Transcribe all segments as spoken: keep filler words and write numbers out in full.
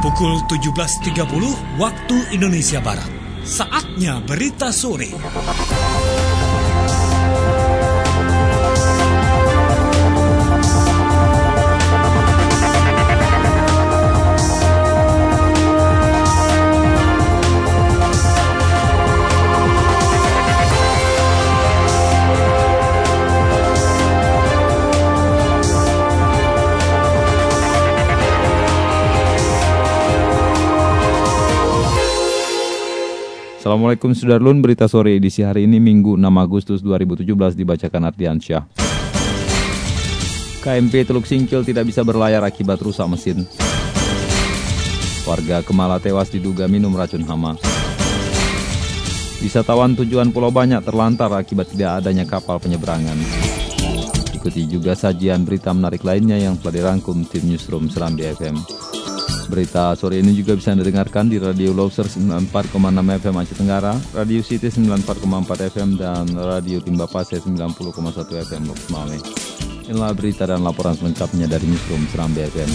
Pukul tujuh belas tiga puluh waktu Indonesia Barat. Saatnya berita sore. Assalamualaikum Sudarlun, berita sore edisi hari ini Minggu enam Agustus dua ribu tujuh belas dibacakan Ardiansyah. K M P Teluk Singkil tidak bisa berlayar akibat rusak mesin. Warga Kemala tewas diduga minum racun hama. Wisatawan tujuan Pulau Banyak terlantar akibat tidak adanya kapal penyeberangan. Ikuti juga sajian berita menarik lainnya yang telah dirangkum tim Newsroom Serambi F M. Berita sore ini juga bisa didengarkan di Radio Loser sembilan puluh empat koma enam F M Aceh Tenggara, Radio City sembilan puluh empat koma empat F M, dan Radio Timba Pase sembilan puluh koma satu F M Loks Male. Inilah berita dan laporan selengkapnya dari Newsroom Serambi F M.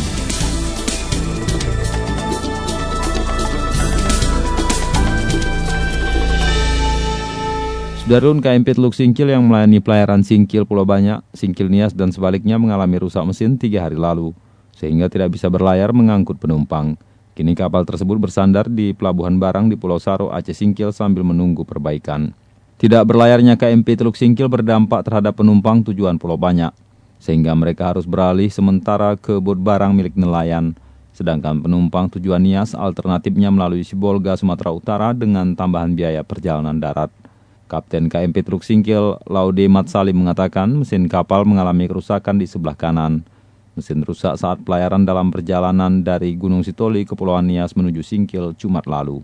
Sudarlun, K M P Teluk Singkil yang melayani pelayaran Singkil Pulau Banyak, Singkil Nias dan sebaliknya mengalami rusak mesin tiga hari lalu, sehingga tidak bisa berlayar mengangkut penumpang. Kini kapal tersebut bersandar di pelabuhan barang di Pulau Saro, Aceh Singkil sambil menunggu perbaikan. Tidak berlayarnya K M P Teluk Singkil berdampak terhadap penumpang tujuan Pulau Banyak, sehingga mereka harus beralih sementara ke bot barang milik nelayan. Sedangkan penumpang tujuan Nias alternatifnya melalui Sibolga, Sumatera Utara dengan tambahan biaya perjalanan darat. Kapten K M P Teluk Singkil, Laude Mat Salim mengatakan mesin kapal mengalami kerusakan di sebelah kanan. Mesin rusak saat pelayaran dalam perjalanan dari Gunung Sitoli ke Pulau Nias menuju Singkil Jumat lalu.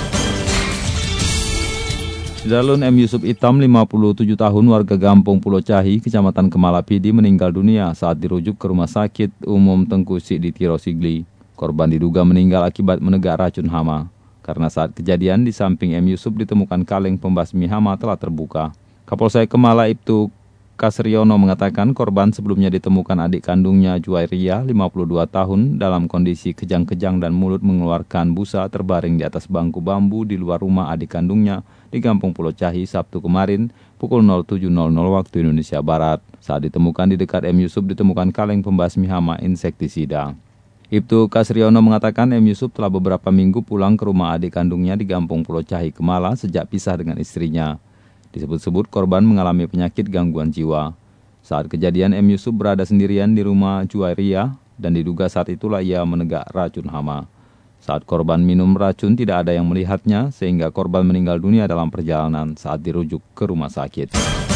Sudarlun, M. Yusuf Itam, lima puluh tujuh tahun, warga Gampung Pulau Cahi, Kecamatan Kemala Pidi, meninggal dunia saat dirujuk ke Rumah Sakit Umum Tengku Sik di Tiro Sigli. Korban diduga meninggal akibat menegak racun hama, karena saat kejadian di samping M. Yusuf ditemukan kaleng pembasmi hama telah terbuka. Kapolsek Kemala Ibtu Kasriono mengatakan korban sebelumnya ditemukan adik kandungnya Juwairia, lima puluh dua tahun, dalam kondisi kejang-kejang dan mulut mengeluarkan busa terbaring di atas bangku bambu di luar rumah adik kandungnya di Kampung Pulau Cahi Sabtu kemarin pukul tujuh waktu Indonesia Barat. Saat ditemukan di dekat M. Yusuf ditemukan kaleng pembasmi hama insektisida. Ibtu Kasriono mengatakan M. Yusuf telah beberapa minggu pulang ke rumah adik kandungnya di Kampung Pulau Cahi Kemala sejak pisah dengan istrinya. Disebut-sebut korban mengalami penyakit gangguan jiwa. Saat kejadian M. Yusuf berada sendirian di rumah Juwairia dan diduga saat itulah ia menegak racun hama. Saat korban minum racun tidak ada yang melihatnya sehingga korban meninggal dunia dalam perjalanan saat dirujuk ke rumah sakit.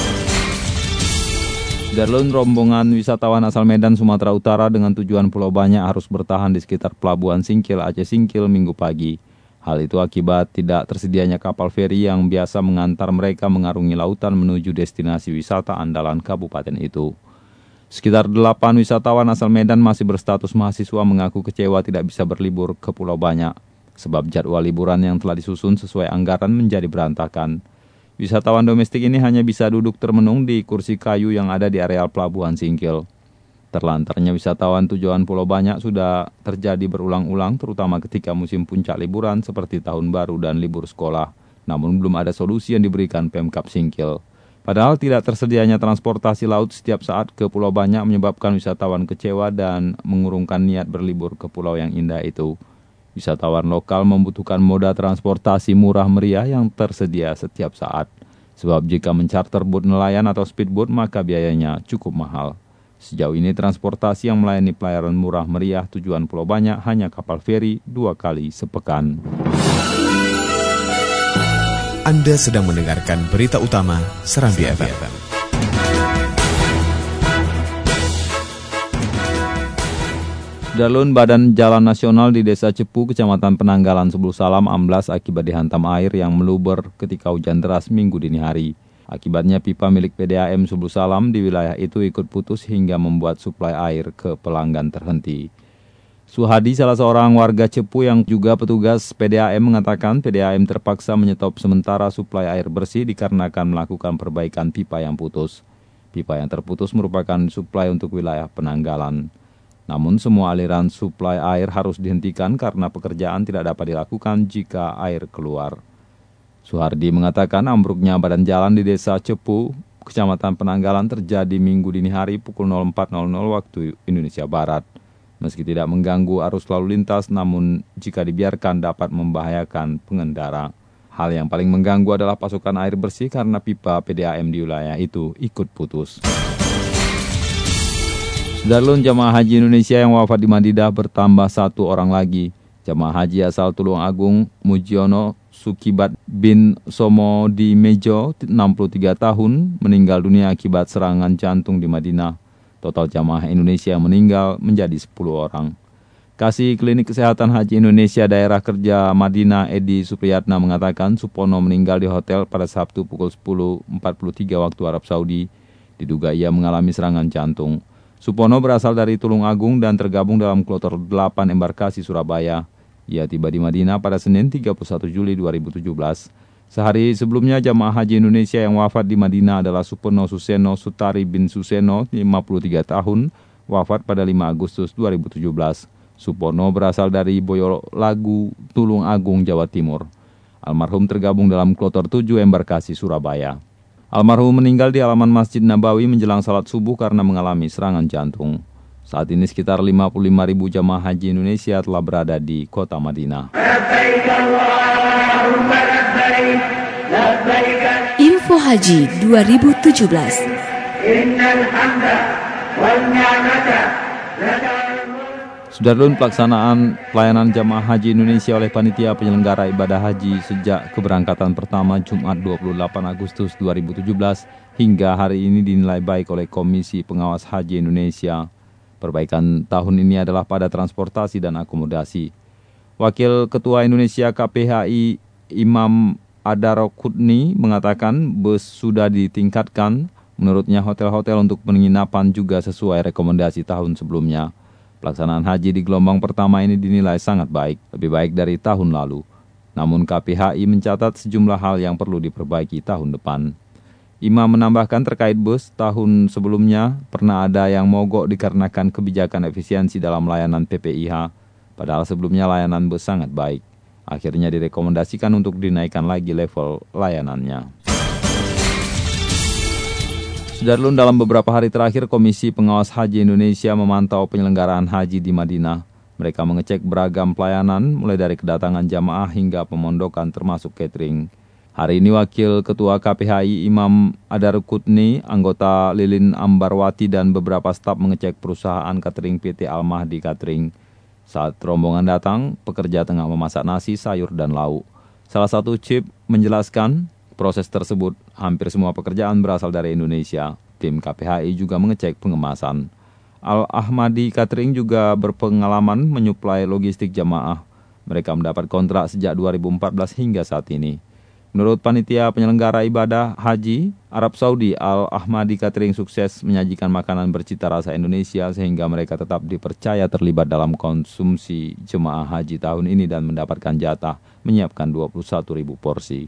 Sudarlun, rombongan wisatawan asal Medan, Sumatera Utara dengan tujuan Pulau Banyak harus bertahan di sekitar Pelabuhan Singkil, Aceh Singkil minggu pagi. Hal itu akibat tidak tersedianya kapal feri yang biasa mengantar mereka mengarungi lautan menuju destinasi wisata andalan kabupaten itu. Sekitar delapan wisatawan asal Medan masih berstatus mahasiswa mengaku kecewa tidak bisa berlibur ke Pulau Banyak, sebab jadwal liburan yang telah disusun sesuai anggaran menjadi berantakan. Wisatawan domestik ini hanya bisa duduk termenung di kursi kayu yang ada di areal Pelabuhan Singkil. Terlantarnya wisatawan tujuan Pulau Banyak sudah terjadi berulang-ulang, terutama ketika musim puncak liburan seperti Tahun Baru dan libur sekolah. Namun belum ada solusi yang diberikan Pemkab Singkil. Padahal tidak tersedianya transportasi laut setiap saat ke Pulau Banyak menyebabkan wisatawan kecewa dan mengurungkan niat berlibur ke pulau yang indah itu. Wisatawan lokal membutuhkan moda transportasi murah meriah yang tersedia setiap saat. Sebab jika mencarter bot nelayan atau speedboat maka biayanya cukup mahal. Sejauh ini transportasi yang melayani pelayaran murah meriah tujuan Pulau Banyak hanya kapal feri dua kali sepekan. Anda sedang mendengarkan berita utama Serambi F M. Sudarlun, Badan Jalan Nasional di Desa Cepu, Kecamatan Penanggalan, Sebul Salam amblas akibat dihantam air yang meluber ketika hujan deras minggu dini hari. Akibatnya pipa milik P D A M Sebul Salam di wilayah itu ikut putus hingga membuat suplai air ke pelanggan terhenti. Suhadi, salah seorang warga Cepu yang juga petugas P D A M, mengatakan P D A M terpaksa menyetop sementara suplai air bersih dikarenakan melakukan perbaikan pipa yang putus. Pipa yang terputus merupakan suplai untuk wilayah Penanggalan. Namun semua aliran suplai air harus dihentikan karena pekerjaan tidak dapat dilakukan jika air keluar. Suhardi mengatakan ambruknya badan jalan di Desa Cepu, Kecamatan Penanggalan terjadi Minggu dini hari pukul nol empat nol nol waktu Indonesia Barat. Meski tidak mengganggu arus lalu lintas, namun jika dibiarkan dapat membahayakan pengendara. Hal yang paling mengganggu adalah pasokan air bersih karena pipa P D A M di wilayah itu ikut putus. Darlun jamaah haji Indonesia yang wafat di Madinah bertambah satu orang lagi. Jamaah haji asal Tulung Agung Mujiono Sukibat bin Somo di Mejo, enam puluh tiga tahun, meninggal dunia akibat serangan jantung di Madinah. Total jamaah Indonesia yang meninggal menjadi sepuluh orang. Kasih Klinik Kesehatan Haji Indonesia Daerah Kerja Madinah Edi Supriyatna mengatakan Supono meninggal di hotel pada Sabtu pukul sepuluh empat puluh tiga waktu Arab Saudi. Diduga ia mengalami serangan jantung. Supono berasal dari Tulung Agung dan tergabung dalam kloter delapan embarkasi Surabaya. Ia tiba di Madinah pada Senin tiga puluh satu Juli dua ribu tujuh belas. Sehari sebelumnya jamaah haji Indonesia yang wafat di Madinah adalah Supono Suseno Sutari bin Suseno, lima puluh tiga tahun, wafat pada lima Agustus dua ribu tujuh belas. Supono berasal dari Boyolagu, Tulung Agung, Jawa Timur. Almarhum tergabung dalam kloter tujuh embarkasi Surabaya. Almarhum meninggal di halaman Masjid Nabawi menjelang salat subuh karena mengalami serangan jantung. Saat ini sekitar lima puluh lima ribu jamaah haji Indonesia telah berada di kota Madinah. Info Haji dua ribu tujuh belas. Sudarlun pelaksanaan pelayanan jamaah haji Indonesia oleh panitia penyelenggara ibadah haji sejak keberangkatan pertama Jumat dua puluh delapan Agustus dua ribu tujuh belas hingga hari ini dinilai baik oleh Komisi Pengawas Haji Indonesia. Perbaikan tahun ini adalah pada transportasi dan akomodasi. Wakil Ketua Indonesia K P H I Imam Adarokutni mengatakan bus sudah ditingkatkan. Menurutnya hotel-hotel untuk penginapan juga sesuai rekomendasi tahun sebelumnya. Pelaksanaan haji di gelombang pertama ini dinilai sangat baik, lebih baik dari tahun lalu. Namun K P H I mencatat sejumlah hal yang perlu diperbaiki tahun depan. Imam menambahkan terkait bus, tahun sebelumnya pernah ada yang mogok dikarenakan kebijakan efisiensi dalam layanan P P I H, padahal sebelumnya layanan bus sangat baik. Akhirnya direkomendasikan untuk dinaikkan lagi level layanannya. Sudarlun dalam beberapa hari terakhir Komisi Pengawas Haji Indonesia memantau penyelenggaraan haji di Madinah. Mereka mengecek beragam pelayanan mulai dari kedatangan jamaah hingga pemondokan termasuk catering. Hari ini Wakil Ketua K P H I Imam Adarokutni, anggota Lilin Ambarwati dan beberapa staf mengecek perusahaan catering P T Al-Mahdi Catering. Saat rombongan datang, pekerja tengah memasak nasi, sayur, dan lauk. Salah satu chip menjelaskan proses tersebut hampir semua pekerjaan berasal dari Indonesia. Tim K P H I juga mengecek pengemasan. Al-Ahmadi Catering juga berpengalaman menyuplai logistik jamaah. Mereka mendapat kontrak sejak dua ribu empat belas hingga saat ini. Menurut panitia penyelenggara ibadah haji Arab Saudi, Al-Ahmadi Catering sukses menyajikan makanan bercita rasa Indonesia sehingga mereka tetap dipercaya terlibat dalam konsumsi jemaah haji tahun ini dan mendapatkan jatah menyiapkan dua puluh satu ribu porsi.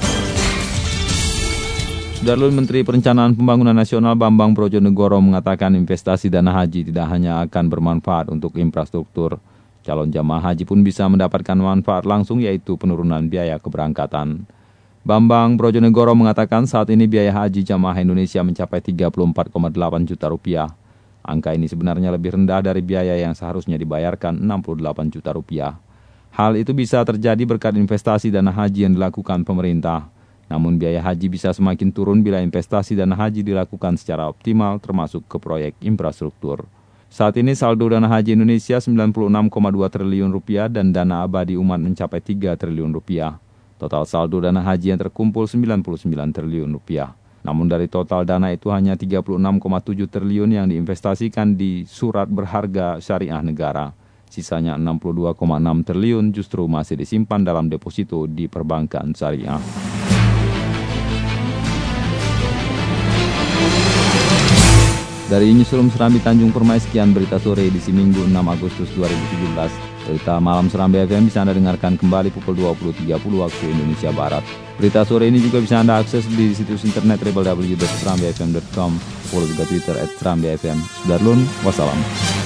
Darlun Menteri Perencanaan Pembangunan Nasional Bambang Brojonegoro mengatakan investasi dana haji tidak hanya akan bermanfaat untuk infrastruktur. Calon jamaah haji pun bisa mendapatkan manfaat langsung yaitu penurunan biaya keberangkatan. Bambang Brojonegoro mengatakan saat ini biaya haji jamaah Indonesia mencapai tiga puluh empat koma delapan juta rupiah. Angka ini sebenarnya lebih rendah dari biaya yang seharusnya dibayarkan enam puluh delapan juta rupiah. Hal itu bisa terjadi berkat investasi dana haji yang dilakukan pemerintah. Namun biaya haji bisa semakin turun bila investasi dana haji dilakukan secara optimal termasuk ke proyek infrastruktur. Saat ini saldo dana haji Indonesia sembilan puluh enam koma dua triliun rupiah dan dana abadi umat mencapai tiga triliun rupiah. Total saldo dana haji yang terkumpul sembilan puluh sembilan triliun rupiah. Namun dari total dana itu hanya tiga puluh enam koma tujuh triliun yang diinvestasikan di surat berharga syariah negara. Sisanya enam puluh dua koma enam triliun justru masih disimpan dalam deposito di perbankan syariah. Dari Newsroom Serambi Tanjung Permai, sekian berita sore edisi Minggu enam Agustus dua ribu tujuh belas. Berita malam Serambi F M bisa Anda dengarkan kembali pukul dua puluh tiga puluh waktu Indonesia Barat. Berita sore ini juga bisa Anda akses di situs internet w w w titik serambi f m titik com. Follow juga Twitter at serambi f m. Sudarlun, wassalam.